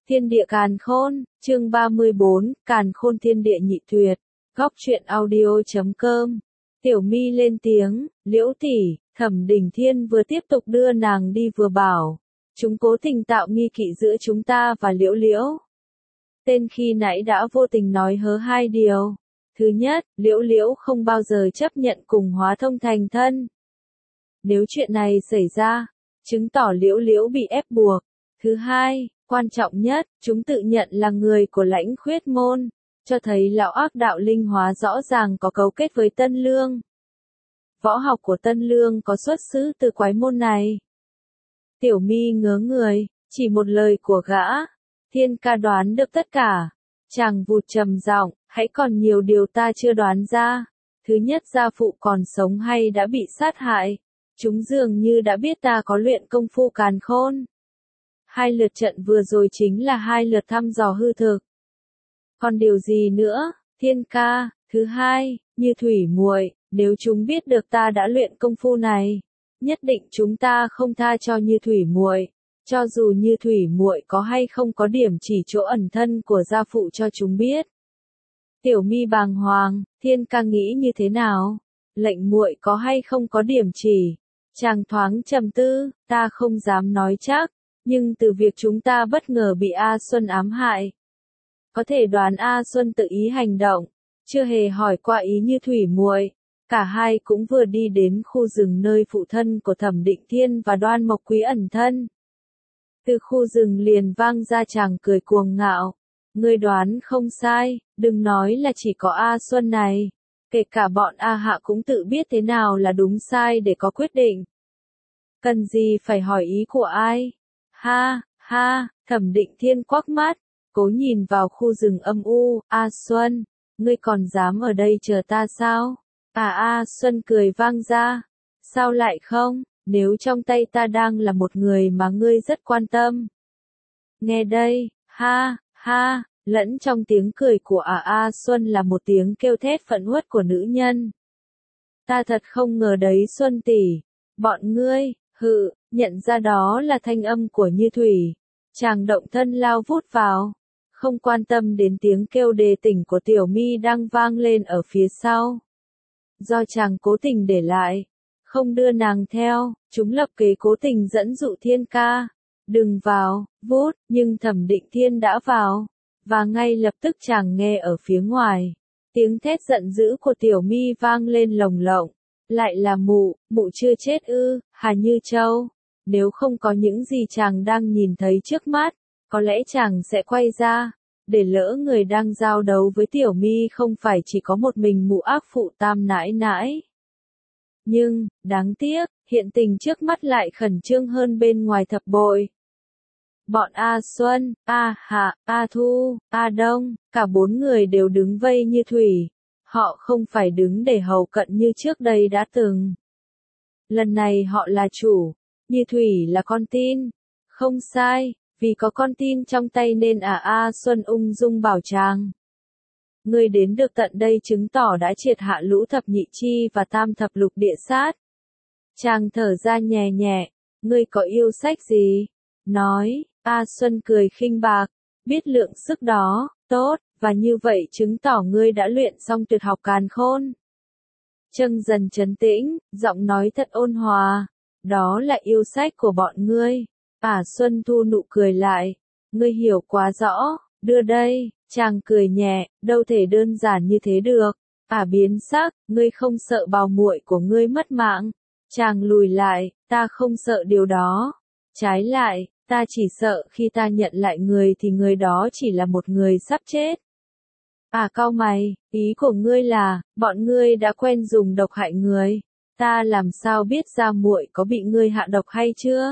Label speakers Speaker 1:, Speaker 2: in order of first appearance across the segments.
Speaker 1: Thiên địa càn khôn, chương 34, càn khôn thiên địa nhị tuyệt. Góc truyện audio.com. Tiểu My lên tiếng, Liễu tỷ, Thẩm Đình Thiên vừa tiếp tục đưa nàng đi vừa bảo, chúng cố tình tạo nghi kỵ giữa chúng ta và Liễu Liễu. Tên khi nãy đã vô tình nói hớ hai điều. Thứ nhất, Liễu Liễu không bao giờ chấp nhận cùng Hóa Thông thành thân. Nếu chuyện này xảy ra, chứng tỏ Liễu Liễu bị ép buộc. Thứ hai, quan trọng nhất, chúng tự nhận là người của Lãnh Khuyết môn, cho thấy lão ác đạo linh hóa rõ ràng có cấu kết với Tân Lương. Võ học của Tân Lương có xuất xứ từ quái môn này. Tiểu My ngớ người, chỉ một lời của gã, Thiên ca đoán được tất cả. Chàng vụt trầm giọng, hãy còn nhiều điều ta chưa đoán ra. Thứ nhất, gia phụ còn sống hay đã bị sát hại. Chúng dường như đã biết ta có luyện công phu càn khôn. Hai lượt trận vừa rồi chính là hai lượt thăm dò hư thực. Còn điều gì nữa, Thiên ca? Thứ hai, Như Thủy muội, nếu chúng biết được ta đã luyện công phu này, nhất định chúng ta không tha cho Như Thủy muội. Cho dù Như Thủy muội có hay không có điểm chỉ chỗ ẩn thân của gia phụ cho chúng biết. Tiểu My bàng hoàng, Thiên ca nghĩ như thế nào? Lệnh muội có hay không có điểm chỉ? Chàng thoáng trầm tư, ta không dám nói chắc, nhưng từ việc chúng ta bất ngờ bị A Xuân ám hại, có thể đoán A Xuân tự ý hành động, chưa hề hỏi qua ý Như Thủy muội. Cả hai cũng vừa đi đến khu rừng nơi phụ thân của Thẩm Định Thiên và Đoan Mộc Quý ẩn thân. Từ khu rừng liền vang ra chàng cười cuồng ngạo. Ngươi đoán không sai, đừng nói là chỉ có A Xuân này. Kể cả bọn A Hạ cũng tự biết thế nào là đúng sai để có quyết định. Cần gì phải hỏi ý của ai? Ha, ha, Thẩm Định Thiên quắc mắt, cố nhìn vào khu rừng âm u. A Xuân, ngươi còn dám ở đây chờ ta sao? A Xuân cười vang ra. Sao lại không? Nếu trong tay ta đang là một người mà ngươi rất quan tâm. Nghe đây, ha, ha, lẫn trong tiếng cười của A Xuân là một tiếng kêu thét phẫn uất của nữ nhân. Ta thật không ngờ đấy Xuân tỷ, bọn ngươi, nhận ra đó là thanh âm của Như Thủy. Chàng động thân lao vút vào, không quan tâm đến tiếng kêu đề tỉnh của Tiểu My đang vang lên ở phía sau. Do chàng cố tình để lại, không đưa nàng theo, chúng lập kế cố tình dẫn dụ Thiên ca. Đừng vào, vút, nhưng Thẩm Định Thiên đã vào, và ngay lập tức chàng nghe ở phía ngoài. Tiếng thét giận dữ của Tiểu My vang lên lồng lộng. Lại là mụ chưa chết ư, Hà Như Châu. Nếu không có những gì chàng đang nhìn thấy trước mắt, có lẽ chàng sẽ quay ra. Để lỡ người đang giao đấu với Tiểu My không phải chỉ có một mình mụ ác phụ Tam nãi nãi. Nhưng, đáng tiếc, hiện tình trước mắt lại khẩn trương hơn bên ngoài thập bội. Bọn A Xuân, A Hạ, A Thu, A Đông, cả bốn người đều đứng vây Như Thủy. Họ không phải đứng để hầu cận như trước đây đã từng. Lần này họ là chủ, Như Thủy là con tin. Không sai, vì có con tin trong tay nên A Xuân ung dung bảo chàng. Ngươi đến được tận đây chứng tỏ đã triệt hạ lũ thập nhị chi và tam thập lục địa sát. Chàng thở ra nhẹ nhẹ, ngươi có yêu sách gì? Nói, A Xuân cười khinh bạc, biết lượng sức đó, tốt, và như vậy chứng tỏ ngươi đã luyện xong tuyệt học càn khôn. Trâng dần trấn tĩnh, giọng nói thật ôn hòa, đó là yêu sách của bọn ngươi. A Xuân thu nụ cười lại, ngươi hiểu quá rõ, đưa đây. Chàng cười nhẹ, đâu thể đơn giản như thế được. Biến sắc, ngươi không sợ bào muội của ngươi mất mạng. Chàng lùi lại, ta không sợ điều đó. Trái lại, ta chỉ sợ khi ta nhận lại người thì người đó chỉ là một người sắp chết. Cau mày, ý của ngươi là, bọn ngươi đã quen dùng độc hại người. Ta làm sao biết ra muội có bị ngươi hạ độc hay chưa?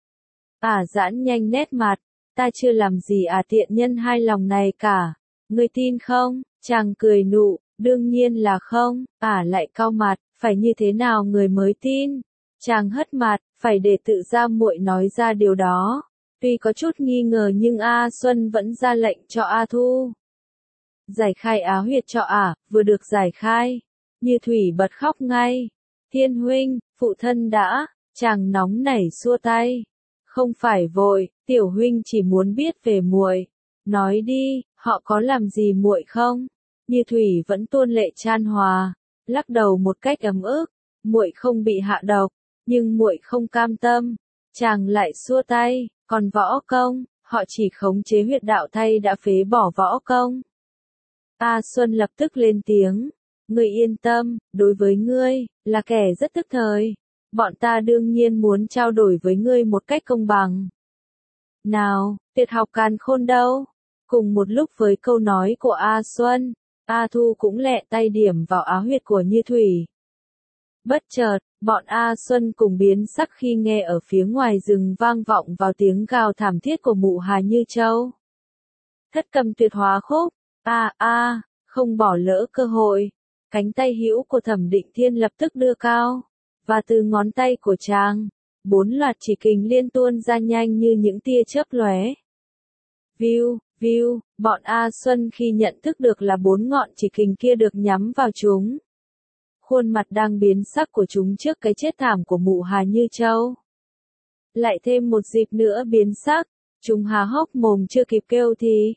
Speaker 1: Giãn nhanh nét mặt. Ta chưa làm gì tiện nhân hai lòng này cả. Ngươi tin không? Chàng cười nụ, đương nhiên là không. Lại cau mặt, phải như thế nào người mới tin? Chàng hất mặt, phải để tự ra muội nói ra điều đó. Tuy có chút nghi ngờ nhưng A Xuân vẫn ra lệnh cho A Thu. Giải khai á huyệt cho vừa được giải khai. Như Thủy bật khóc ngay. Thiên huynh, phụ thân đã, chàng nóng nảy xua tay. Không phải vội, tiểu huynh chỉ muốn biết về muội. Nói đi, họ có làm gì muội không? Như Thủy vẫn tuôn lệ chan hòa, lắc đầu một cách ấm ức. Muội không bị hạ độc, nhưng muội không cam tâm. Chàng lại xua tay, còn võ công, họ chỉ khống chế huyệt đạo thay đã phế bỏ võ công. A Xuân lập tức lên tiếng, ngươi yên tâm, đối với ngươi, là kẻ rất tức thời. Bọn ta đương nhiên muốn trao đổi với ngươi một cách công bằng. Nào, tuyệt học càn khôn đâu? Cùng một lúc với câu nói của A Xuân, A Thu cũng lẹ tay điểm vào áo huyệt của Như Thủy. Bất chợt, bọn A Xuân cùng biến sắc khi nghe ở phía ngoài rừng vang vọng vào tiếng gào thảm thiết của mụ Hà Như Châu. Thất cầm tuyệt hóa khúc, không bỏ lỡ cơ hội. Cánh tay hữu của Thẩm Định Thiên lập tức đưa cao, và từ ngón tay của chàng, 4 loạt chỉ kình liên tuôn ra nhanh như những tia chớp lóe. View, bọn A Xuân khi nhận thức được là 4 ngọn chỉ kình kia được nhắm vào chúng. Khuôn mặt đang biến sắc của chúng trước cái chết thảm của mụ Hà Như Châu. Lại thêm một dịp nữa biến sắc, chúng há hốc mồm chưa kịp kêu thì,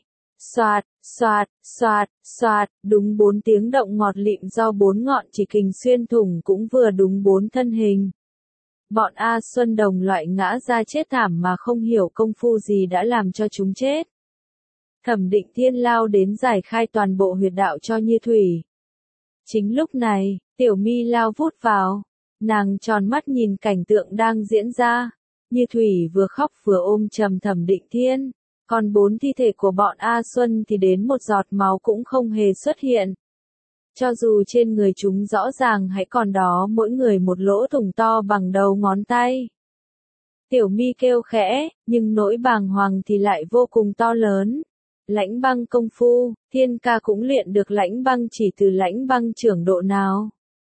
Speaker 1: xoạt, đúng 4 tiếng động ngọt lịm do 4 ngọn chỉ kình xuyên thủng cũng vừa đúng 4 thân hình. Bọn A Xuân đồng loại ngã ra chết thảm mà không hiểu công phu gì đã làm cho chúng chết. Thẩm Định Thiên lao đến giải khai toàn bộ huyệt đạo cho Như Thủy. Chính lúc này, Tiểu Mi lao vút vào, nàng tròn mắt nhìn cảnh tượng đang diễn ra. Như Thủy vừa khóc vừa ôm chầm Thẩm Định Thiên, còn 4 thi thể của bọn A Xuân thì đến một giọt máu cũng không hề xuất hiện. Cho dù trên người chúng rõ ràng hãy còn đó mỗi người một lỗ thủng to bằng đầu ngón tay. Tiểu Mi kêu khẽ, nhưng nỗi bàng hoàng thì lại vô cùng to lớn. Lãnh băng công phu, Thiên ca cũng luyện được lãnh băng chỉ từ lãnh băng trưởng độ nào.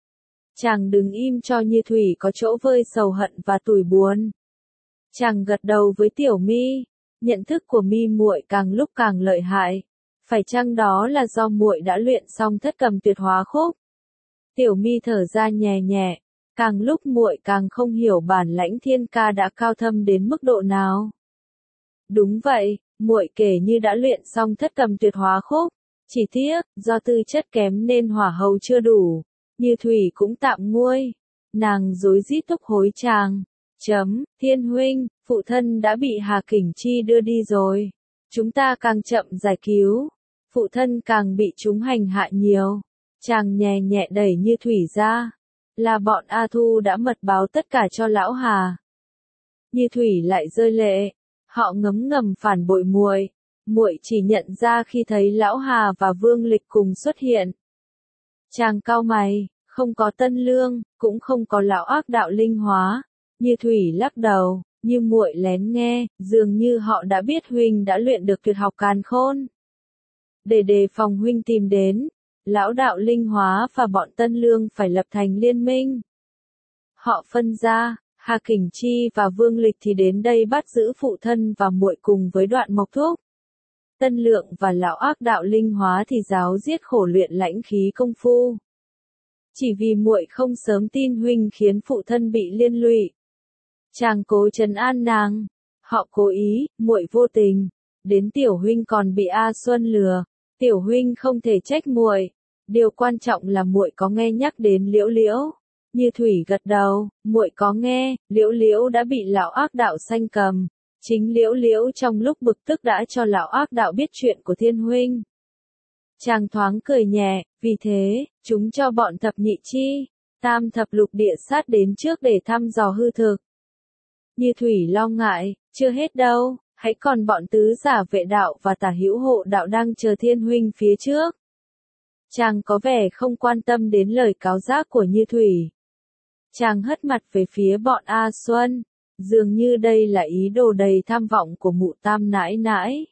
Speaker 1: Chàng đừng im cho Như Thủy có chỗ vơi sầu hận và tủi buồn. Chàng gật đầu với Tiểu Mi, nhận thức của Mi muội càng lúc càng lợi hại. Phải chăng đó là do muội đã luyện xong thất cầm tuyệt hóa khúc? Tiểu Mi thở ra nhẹ nhẹ, càng lúc muội càng không hiểu bản lãnh Thiên ca đã cao thâm đến mức độ nào. Đúng vậy, muội kể như đã luyện xong thất cầm tuyệt hóa khúc, chỉ tiếc, do tư chất kém nên hỏa hầu chưa đủ. Như Thủy cũng tạm nguôi. Nàng rối rít thúc hối chàng. Thiên huynh, phụ thân đã bị Hà Kình Chi đưa đi rồi. Chúng ta càng chậm giải cứu, phụ thân càng bị chúng hành hạ nhiều. Chàng nhẹ nhẹ đẩy Như Thủy ra. Là bọn A Thu đã mật báo tất cả cho lão Hà. Như Thủy lại rơi lệ. Họ ngấm ngầm phản bội muội. Muội chỉ nhận ra khi thấy lão Hà và Vương Lịch cùng xuất hiện. Chàng cau mày, không có Tân Lương, cũng không có lão ác đạo linh hóa. Như Thủy lắc đầu, như muội lén nghe, dường như họ đã biết huynh đã luyện được tuyệt học càn khôn. Để đề phòng huynh tìm đến, lão đạo linh hóa và bọn Tân Lương phải lập thành liên minh. Họ phân ra, Hà Kình Chi và Vương Lịch thì đến đây bắt giữ phụ thân và muội cùng với Đoạn Mộc Thúc. Tân Lượng và lão ác đạo linh hóa thì giáo giết khổ luyện lãnh khí công phu. Chỉ vì muội không sớm tin huynh khiến phụ thân bị liên lụy. Chàng cố trấn an nàng. Họ cố ý, muội vô tình. Đến tiểu huynh còn bị A Xuân lừa. Tiểu huynh không thể trách muội. Điều quan trọng là muội có nghe nhắc đến Liễu Liễu. Như Thủy gật đầu, muội có nghe, Liễu Liễu đã bị lão ác đạo sanh cầm. Chính Liễu Liễu trong lúc bực tức đã cho lão ác đạo biết chuyện của Thiên huynh. Chàng thoáng cười nhẹ, vì thế, chúng cho bọn thập nhị chi, tam thập lục địa sát đến trước để thăm dò hư thực. Như Thủy lo ngại, chưa hết đâu, hãy còn bọn tứ giả vệ đạo và tả hữu hộ đạo đang chờ Thiên huynh phía trước. Chàng có vẻ không quan tâm đến lời cáo giác của Như Thủy. Chàng hất mặt về phía bọn A Xuân, dường như đây là ý đồ đầy tham vọng của mụ Tam nãi nãi.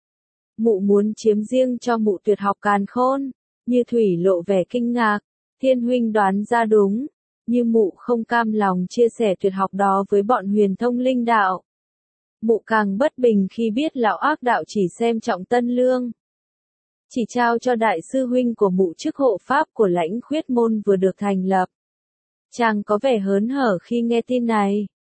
Speaker 1: Mụ muốn chiếm riêng cho mụ tuyệt học càn khôn. Như Thủy lộ vẻ kinh ngạc. Thiên huynh đoán ra đúng. Như mụ không cam lòng chia sẻ tuyệt học đó với bọn huyền thông linh đạo. Mụ càng bất bình khi biết lão ác đạo chỉ xem trọng Tân Lương. Chỉ trao cho đại sư huynh của mụ chức hộ pháp của lãnh khuyết môn vừa được thành lập. Chàng có vẻ hớn hở khi nghe tin này.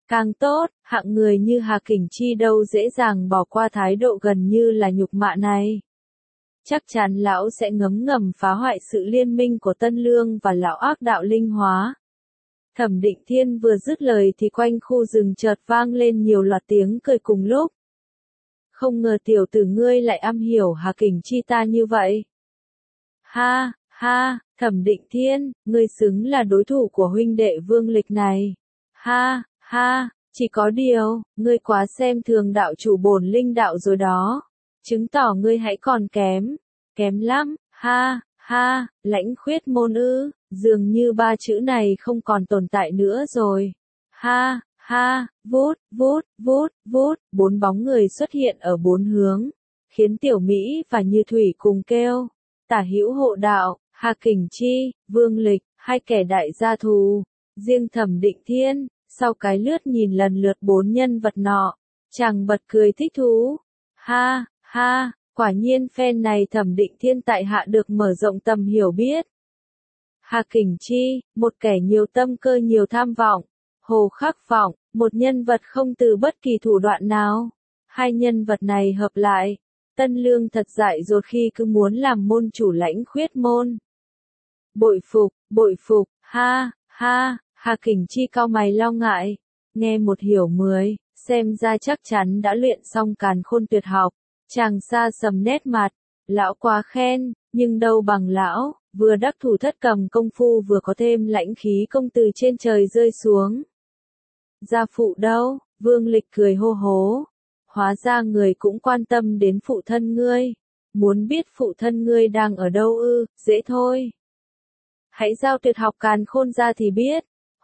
Speaker 1: càng tốt, hạng người như Hà Kình Chi đâu dễ dàng bỏ qua thái độ gần như là nhục mạ này. Chắc chắn lão sẽ ngấm ngầm phá hoại sự liên minh của Tân Lương và lão ác đạo Linh Hóa. Thẩm Định Thiên vừa dứt lời thì quanh khu rừng chợt vang lên nhiều loạt tiếng cười cùng lúc. Không ngờ tiểu tử ngươi lại am hiểu Hà Kình Chi ta như vậy. Ha, ha, Thẩm Định Thiên, ngươi xứng là đối thủ của huynh đệ Vương Lịch này. Ha, ha, chỉ có điều, ngươi quá xem thường đạo chủ bổn linh đạo rồi đó. Chứng tỏ ngươi hãy còn kém. Kém lắm, ha, ha, Lãnh Khuyết Môn ư, dường như ba chữ này không còn tồn tại nữa rồi. Ha, ha, vút, vút, vút, vút, bốn bóng người xuất hiện ở bốn hướng, khiến Tiểu Mỹ và Như Thủy cùng kêu. Tả Hữu Hộ Đạo, Hà Kình Chi, Vương Lịch, hai kẻ đại gia thù. Riêng Thẩm Định Thiên, sau cái lướt nhìn lần lượt bốn nhân vật nọ, chàng bật cười thích thú. Ha, ha, quả nhiên phen này Thẩm Định Thiên tại hạ được mở rộng tầm hiểu biết. Hà Kình Chi, một kẻ nhiều tâm cơ nhiều tham vọng. Hồ Khắc Vọng, một nhân vật không từ bất kỳ thủ đoạn nào. Hai nhân vật này hợp lại. Tân Lương thật dại dột khi cứ muốn làm môn chủ Lãnh Khuyết Môn. Bội phục, ha, ha, Hà Kình Chi cau mày lo ngại. Nghe một hiểu 10, xem ra chắc chắn đã luyện xong Càn Khôn tuyệt học. Chàng xa sầm nét mặt, lão quá khen, nhưng đâu bằng lão, vừa đắc thủ thất cầm công phu vừa có thêm lãnh khí công từ trên trời rơi xuống. Gia phụ đâu? Vương Lịch cười hô hố. Hóa ra người cũng quan tâm đến phụ thân ngươi. Muốn biết phụ thân ngươi đang ở đâu ư? Dễ thôi. Hãy giao tuyệt học Càn Khôn ra thì biết.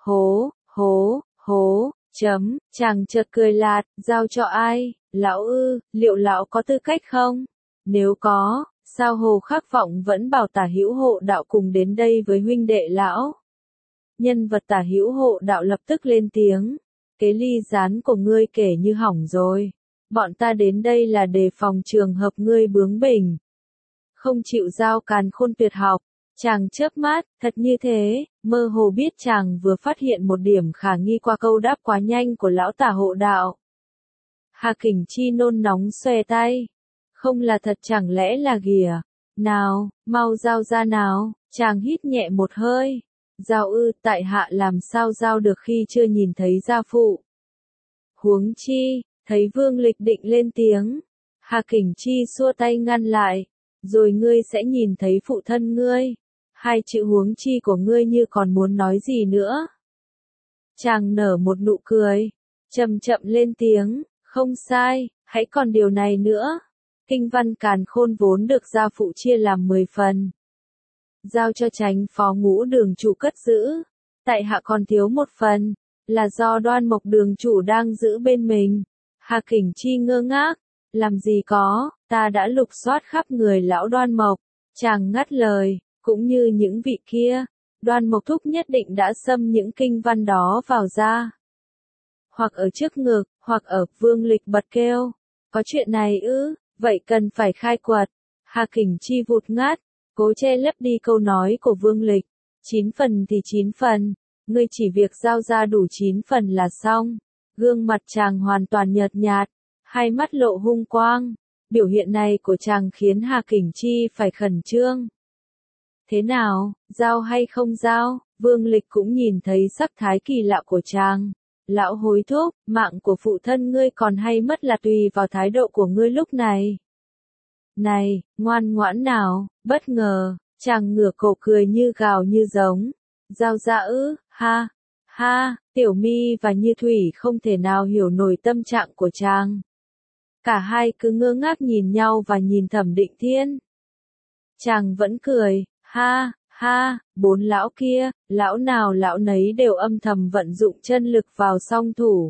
Speaker 1: Hố, chàng chợt cười lạt, giao cho ai? Lão ư, liệu lão có tư cách không? Nếu có, sao Hồ Khắc Vọng vẫn bảo Tả Hữu Hộ Đạo cùng đến đây với huynh đệ lão? Nhân vật Tả Hữu Hộ Đạo lập tức lên tiếng. Cái ly gián của ngươi kể như hỏng rồi. Bọn ta đến đây là đề phòng trường hợp ngươi bướng bỉnh. Không chịu giao Càn Khôn tuyệt học. Chàng chớp mắt, thật như thế, mơ hồ biết chàng vừa phát hiện một điểm khả nghi qua câu đáp quá nhanh của lão Tả Hộ Đạo. Hà Kình Chi nôn nóng xòe tay. Không là thật chẳng lẽ là ghìa. Nào, mau giao ra nào, chàng hít nhẹ một hơi. Giao ư, tại hạ làm sao giao được khi chưa nhìn thấy gia phụ. Huống chi, thấy Vương Lịch định lên tiếng. Hà Kình Chi xua tay ngăn lại. Rồi ngươi sẽ nhìn thấy phụ thân ngươi. Hai chữ huống chi của ngươi như còn muốn nói gì nữa. Chàng nở một nụ cười. Chậm chậm lên tiếng. Không sai, hãy còn điều này nữa. Kinh văn Càn Khôn vốn được gia phụ chia làm 10 phần. Giao cho Chánh Phó Ngũ Đường chủ cất giữ. Tại hạ còn thiếu một phần, là do Đoan Mộc đường chủ đang giữ bên mình. Hà Kình Chi ngơ ngác. Làm gì có, ta đã lục soát khắp người lão Đoan Mộc. Chàng ngắt lời, cũng như những vị kia. Đoan Mộc thúc nhất định đã xâm những kinh văn đó vào da. Hoặc ở trước ngực, hoặc ở. Vương Lịch bật kêu. Có chuyện này ư, vậy cần phải khai quật. Hà Kình Chi vụt ngắt, cố che lấp đi câu nói của Vương Lịch. 9 phần thì 9 phần, ngươi chỉ việc giao ra đủ 9 phần là xong. Gương mặt chàng hoàn toàn nhợt nhạt, hai mắt lộ hung quang. Biểu hiện này của chàng khiến Hà Kình Chi phải khẩn trương. Thế nào, giao hay không giao? Vương Lịch cũng nhìn thấy sắc thái kỳ lạ của chàng. Lão hối thúc, mạng của phụ thân ngươi còn hay mất là tùy vào thái độ của ngươi lúc này. Này, ngoan ngoãn nào, bất ngờ, chàng ngửa cổ cười như gào như giống. Giao ra ư, ha, ha, Tiểu Mi và Như Thủy không thể nào hiểu nổi tâm trạng của chàng. Cả hai cứ ngơ ngác nhìn nhau và nhìn Thẩm Định Thiên. Chàng vẫn cười, ha, ha, bốn lão kia, lão nào lão nấy đều âm thầm vận dụng chân lực vào song thủ.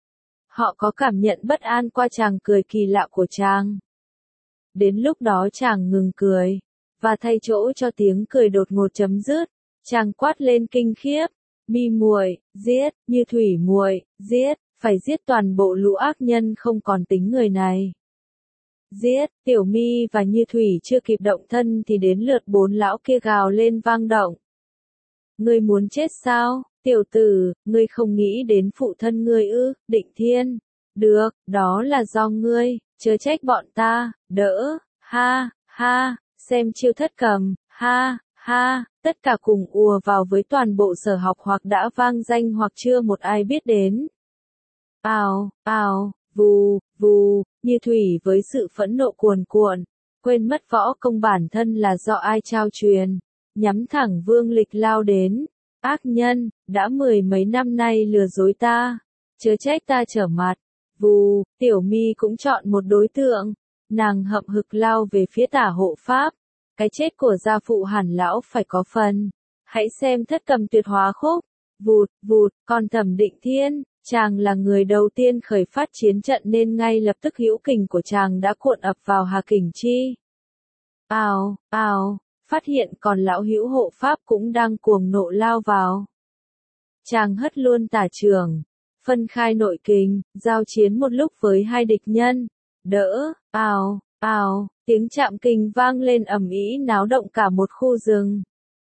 Speaker 1: Họ có cảm nhận bất an qua chàng cười kỳ lạ của chàng. Đến lúc đó chàng ngừng cười, và thay chỗ cho tiếng cười đột ngột chấm dứt, chàng quát lên kinh khiếp. Mi muội, giết, Như Thủy muội, giết, phải giết toàn bộ lũ ác nhân không còn tính người này. Giết, Tiểu Mi và Như Thủy chưa kịp động thân thì đến lượt bốn lão kia gào lên vang động. Ngươi muốn chết sao? tiểu tử, ngươi không nghĩ đến phụ thân ngươi ư, Định Thiên. Được, đó là do ngươi, chớ trách bọn ta, đỡ, ha, ha, xem chiêu thất cầm, ha, ha, tất cả cùng ùa vào với toàn bộ sở học hoặc đã vang danh hoặc chưa một ai biết đến. Ào, ào, vù, vù, như thủy với sự phẫn nộ cuồn cuộn, quên mất võ công bản thân là do ai trao truyền, nhắm thẳng Vương Lịch lao đến. Ác nhân, đã 10 mấy năm nay lừa dối ta, chớ trách ta trở mặt. Vù, Tiểu Mi cũng chọn một đối tượng, nàng hậm hực lao về phía Tả Hộ Pháp. Cái chết của gia phụ Hàn lão phải có phần. Hãy xem thất cầm tuyệt hóa khúc. Vụt, vụt, còn Thẩm Định Thiên, chàng là người đầu tiên khởi phát chiến trận nên ngay lập tức hữu kình của chàng đã cuộn ập vào Hà Kình Chi. Ào, ào, phát hiện còn lão hữu hộ pháp cũng đang cuồng nộ lao vào. Chàng hất luôn tả trường, phân khai nội kình, giao chiến một lúc với hai địch nhân. Đỡ, ào, ào, tiếng chạm kình vang lên ầm ĩ náo động cả một khu rừng.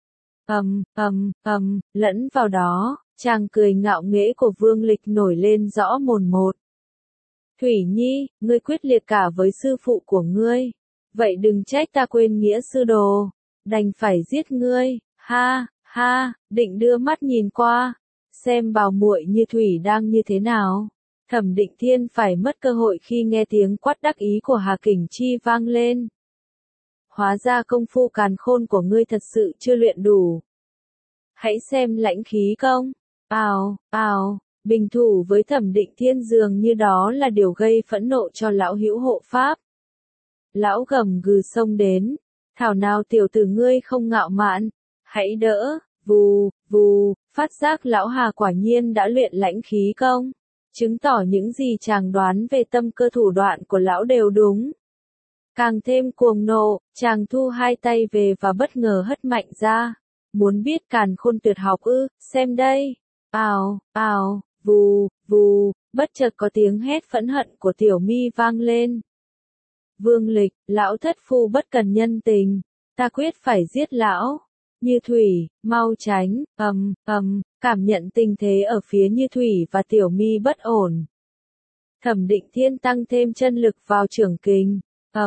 Speaker 1: Lẫn vào đó, chàng cười ngạo nghễ của Vương Lịch nổi lên rõ mồn một. Thủy Nhi, ngươi quyết liệt cả với sư phụ của ngươi. Vậy đừng trách ta quên nghĩa sư đồ. Đành phải giết ngươi, ha, ha, Định đưa mắt nhìn qua. Xem bảo muội Như Thủy đang như thế nào. Thẩm Định Thiên phải mất cơ hội khi nghe tiếng quát đắc ý của Hà Kình Chi vang lên. Hóa ra công phu càn khôn của ngươi thật sự chưa luyện đủ. Hãy xem lãnh khí công. Ào, ào, bình thủ với Thẩm Định Thiên dường như đó là điều gây phẫn nộ cho lão hữu hộ pháp. Lão gầm gừ xông đến. Thảo nào tiểu tử ngươi không ngạo mạn. Hãy đỡ, vù, vù, phát giác lão Hà quả nhiên đã luyện lãnh khí công. Chứng tỏ những gì chàng đoán về tâm cơ thủ đoạn của lão đều đúng. Càng thêm cuồng nộ, chàng thu hai tay về và bất ngờ hất mạnh ra. Muốn biết càn khôn tuyệt học ư, xem đây. Ào, ào, vù, vù, bất chợt có tiếng hét phẫn hận của Tiểu Mi vang lên. Vương Lịch, lão thất phu bất cần nhân tình, ta quyết phải giết lão. Như Thủy, mau tránh, cảm nhận tình thế ở phía Như Thủy và Tiểu Mi bất ổn. Thẩm Định Thiên tăng thêm chân lực vào trưởng kình,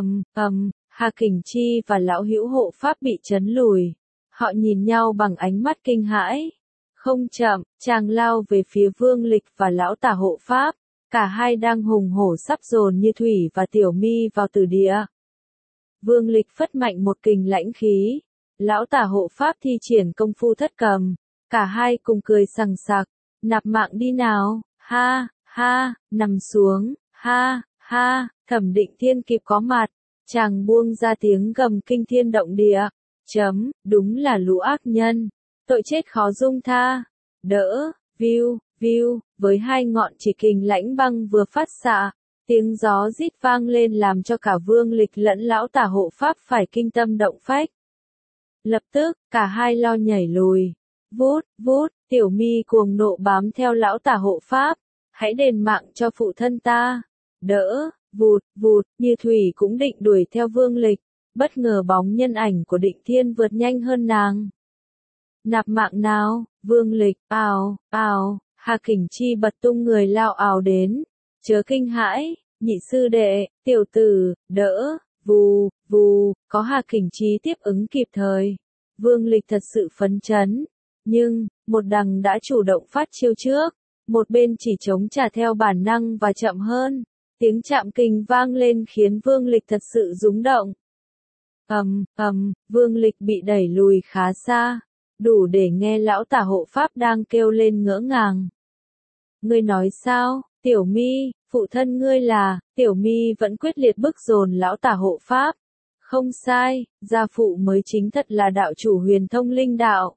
Speaker 1: Hà Kình Chi và lão hữu hộ pháp bị chấn lùi. Họ nhìn nhau bằng ánh mắt kinh hãi. Không chậm, chàng lao về phía Vương Lịch và lão Tả Hộ Pháp. Cả hai đang hùng hổ sắp dồn Như Thủy và Tiểu Mi vào tử địa. Vương Lịch phất mạnh một kình lãnh khí. Lão Tả Hộ Pháp thi triển công phu thất cầm. Cả hai cùng cười sằng sặc. Nạp mạng đi nào, ha, ha, nằm xuống, ha, ha, Thẩm Định Thiên kịp có mặt. Chàng buông ra tiếng gầm kinh thiên động địa. Đúng là lũ ác nhân. Tội chết khó dung tha. Đỡ, viu, với hai ngọn chỉ kình lãnh băng vừa phát xạ. Tiếng gió rít vang lên làm cho cả Vương Lịch lẫn lão Tả Hộ Pháp phải kinh tâm động phách. Lập tức, cả hai lo nhảy lùi. Vút, Tiểu Mi cuồng nộ bám theo lão Tả Hộ Pháp. Hãy đền mạng cho phụ thân ta. Đỡ, vụt, Như Thủy cũng định đuổi theo Vương Lịch. Bất ngờ bóng nhân ảnh của Định Thiên vượt nhanh hơn nàng. Nạp mạng nào, Vương Lịch, ào, Hà Kình Chi bật tung người lao ào đến. Chớ kinh hãi, nhị sư đệ, tiểu tử, đỡ, vù, có Hà Kình Chi tiếp ứng kịp thời. Vương Lịch thật sự phấn chấn. Nhưng, một đằng đã chủ động phát chiêu trước. Một bên chỉ chống trả theo bản năng và chậm hơn. Tiếng chạm kình vang lên khiến Vương Lịch thật sự rúng động. Vương Lịch bị đẩy lùi khá xa. Đủ để nghe lão Tả Hộ Pháp đang kêu lên ngỡ ngàng. Ngươi nói sao, Tiểu Mi, phụ thân ngươi là, Tiểu Mi vẫn quyết liệt bức dồn lão Tả Hộ Pháp. Không sai, gia phụ mới chính thật là đạo chủ huyền thông linh đạo.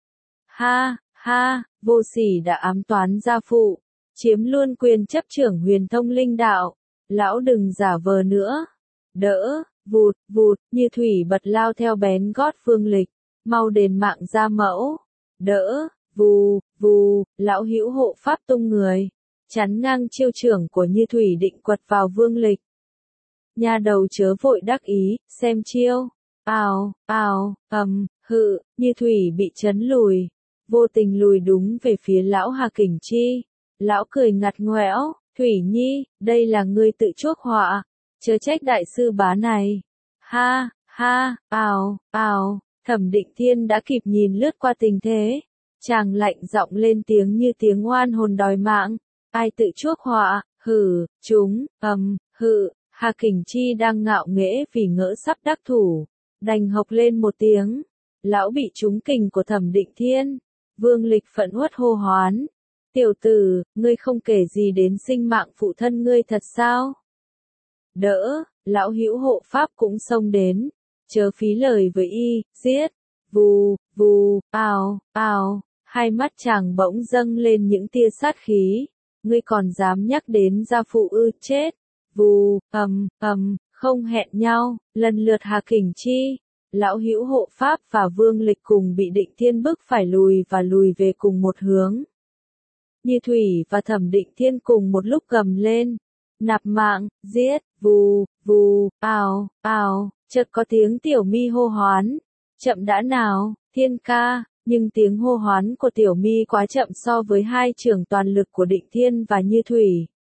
Speaker 1: Ha, vô sỉ đã ám toán gia phụ, chiếm luôn quyền chấp trưởng huyền thông linh đạo. Lão đừng giả vờ nữa. Đỡ, vụt, Như Thủy bật lao theo bén gót Vương Lịch. Mau đền mạng gia mẫu. Đỡ, vù, lão hữu hộ pháp tung người. Chắn ngang chiêu trưởng của Như Thủy định quật vào Vương Lịch. Nhà đầu chớ vội đắc ý, xem chiêu. Ào, Như Thủy bị chấn lùi. vô tình lùi đúng về phía lão Hà Kình Chi. Lão cười ngặt ngoẽo, Thủy Nhi, đây là ngươi tự chuốc họa, chớ trách đại sư bá này. Ha, ha, ào, ào, Thẩm Định Thiên đã kịp nhìn lướt qua tình thế. Chàng lạnh giọng lên tiếng như tiếng oan hồn đòi mạng. Ai tự chuốc họa, hừ, chúng, hự, Hà Kình Chi đang ngạo nghễ vì ngỡ sắp đắc thủ. Đành hộc lên một tiếng. Lão bị trúng kình của Thẩm Định Thiên. Vương Lịch phẫn uất hô hoán. Tiểu tử, ngươi không kể gì đến sinh mạng phụ thân ngươi thật sao? Đỡ, lão hữu hộ pháp cũng xông đến. Chớ phí lời với y, giết. Vù, vù, ào, ào, hai mắt chàng bỗng dâng lên những tia sát khí. Ngươi còn dám nhắc đến gia phụ ư, chết. Vù, không hẹn nhau, lần lượt Hà Kình Chi, lão hữu hộ pháp và Vương Lịch cùng bị Định Thiên bức phải lùi về cùng một hướng. Như Thủy và Thẩm Định Thiên cùng một lúc gầm lên, nạp mạng, giết, vù, vù, ào, ào, chợt có tiếng Tiểu Mi hô hoán, chậm đã nào, Thiên ca, nhưng tiếng hô hoán của Tiểu Mi quá chậm so với hai chưởng toàn lực của Định Thiên và Như Thủy.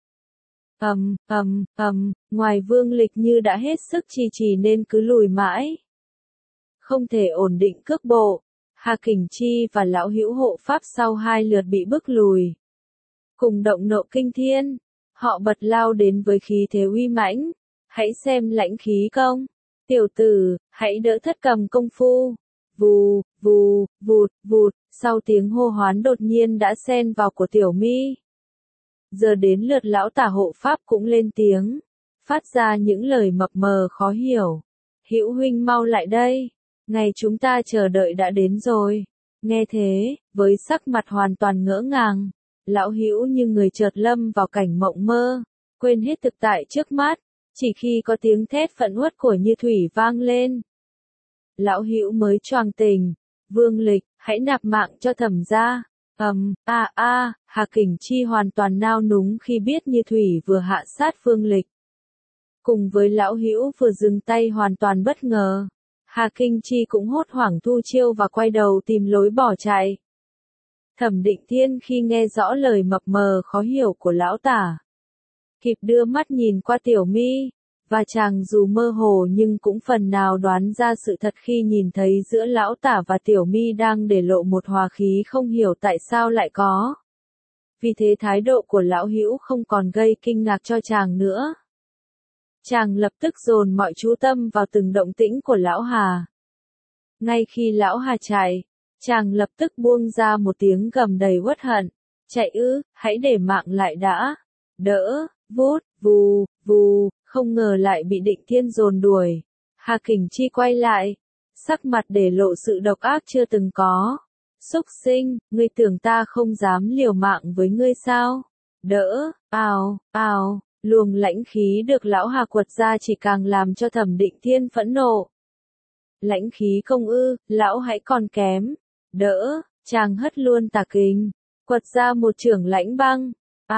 Speaker 1: Ngoài Vương Lịch như đã hết sức trì nên cứ lùi mãi. Không thể ổn định cước bộ, Hà Kình Chi và lão hữu hộ pháp sau hai lượt bị bức lùi. Cùng động nộ kinh thiên, họ bật lao đến với khí thế uy mãnh. Hãy xem lãnh khí công. Tiểu tử, hãy đỡ thất cầm công phu. Vù, vù, vụt, vụt, sau tiếng hô hoán đột nhiên đã xen vào của Tiểu Mi. Giờ đến lượt lão tả hộ pháp cũng lên tiếng, phát ra những lời mập mờ khó hiểu. Hữu huynh mau lại đây, ngày chúng ta chờ đợi đã đến rồi. Nghe thế, với sắc mặt hoàn toàn ngỡ ngàng, lão Hữu như người chợt lâm vào cảnh mộng mơ, quên hết thực tại trước mắt, chỉ khi có tiếng thét phẫn uất của Như Thủy vang lên. Lão Hữu mới choàng tỉnh, Vương Lịch, hãy nạp mạng cho Thẩm gia. Hà Kình Chi hoàn toàn nao núng khi biết Như Thủy vừa hạ sát Vương Lịch. Cùng với lão Hữu vừa dừng tay hoàn toàn bất ngờ, Hà Kình Chi cũng hốt hoảng thu chiêu và quay đầu tìm lối bỏ chạy. Thẩm Định Thiên khi nghe rõ lời mập mờ khó hiểu của lão tả, kịp đưa mắt nhìn qua Tiểu Mi, và chàng dù mơ hồ nhưng cũng phần nào đoán ra sự thật khi nhìn thấy giữa lão tả và Tiểu Mi đang để lộ một hòa khí không hiểu tại sao lại có. Vì thế thái độ của lão Hữu không còn gây kinh ngạc cho chàng nữa. Chàng lập tức dồn mọi chú tâm vào từng động tĩnh của lão Hà. Ngay khi lão Hà chạy, chàng lập tức buông ra một tiếng gầm đầy uất hận. Chạy ư, hãy để mạng lại đã. Đỡ, vút, vù, vù, không ngờ lại bị Định Thiên dồn đuổi. Hà Kình Chi quay lại, sắc mặt để lộ sự độc ác chưa từng có. Xúc sinh, ngươi tưởng ta không dám liều mạng với ngươi sao? Đỡ, luồng lãnh khí được lão Hà quật ra chỉ càng làm cho Thẩm Định Thiên phẫn nộ. Lãnh khí công ư, lão hãy còn kém. Đỡ, chàng hất luôn tà kình, quật ra một chưởng lãnh băng.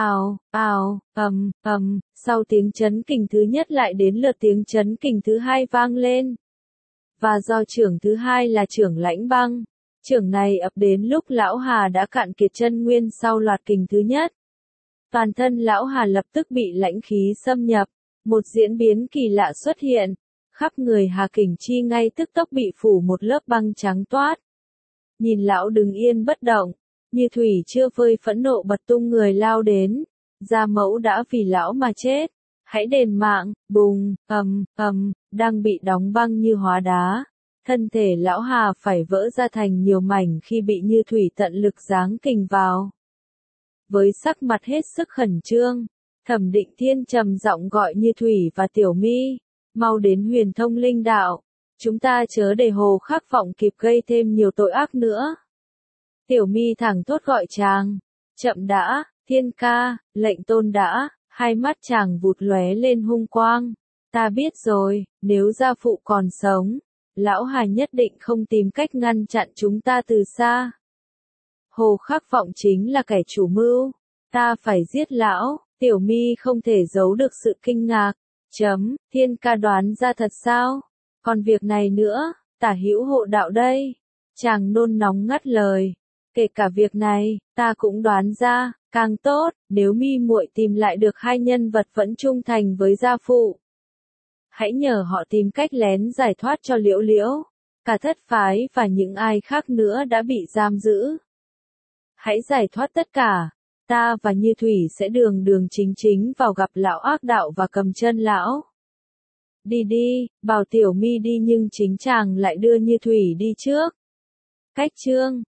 Speaker 1: Sau tiếng chấn kình thứ nhất lại đến lượt tiếng chấn kình thứ hai vang lên. Và do chưởng thứ hai là chưởng lãnh băng, chưởng này ập đến lúc lão Hà đã cạn kiệt chân nguyên sau loạt kình thứ nhất. Toàn thân lão Hà lập tức bị lãnh khí xâm nhập, một diễn biến kỳ lạ xuất hiện, khắp người Hà Kình Chi ngay tức tốc bị phủ một lớp băng trắng toát. Nhìn lão đứng yên bất động, Như Thủy chưa vơi phẫn nộ bật tung người lao đến, gia mẫu đã vì lão mà chết, hãy đền mạng. Bùng, đang bị đóng băng như hóa đá, thân thể lão Hà phải vỡ ra thành nhiều mảnh khi bị Như Thủy tận lực giáng kình vào. Với sắc mặt hết sức khẩn trương, Thẩm Định Thiên trầm giọng gọi Như Thủy và Tiểu Mi, mau đến Huyền Thông Linh Đạo, chúng ta chớ để Hồ Khắc Vọng kịp gây thêm nhiều tội ác nữa. Tiểu Mi thẳng thốt gọi chàng, chậm đã, Thiên ca, lệnh tôn đã. Hai mắt chàng vụt lóe lên hung quang. Ta biết rồi, nếu gia phụ còn sống, lão Hà nhất định không tìm cách ngăn chặn chúng ta từ xa. Hồ Khắc Vọng chính là kẻ chủ mưu, ta phải giết lão. Tiểu Mi không thể giấu được sự kinh ngạc. Thiên ca đoán ra thật sao? Còn việc này nữa, Tả Hữu hộ đạo đây. Chàng nôn nóng ngắt lời. Kể cả việc này, ta cũng đoán ra, càng tốt, nếu mi muội tìm lại được hai nhân vật vẫn trung thành với gia phụ. Hãy nhờ họ tìm cách lén giải thoát cho Liễu Liễu, cả thất phái và những ai khác nữa đã bị giam giữ. Hãy giải thoát tất cả, ta và Như Thủy sẽ đường đường chính chính vào gặp lão ác đạo và cầm chân lão. Đi đi, bảo Tiểu Mi đi nhưng chính chàng lại đưa Như Thủy đi trước. Cách chương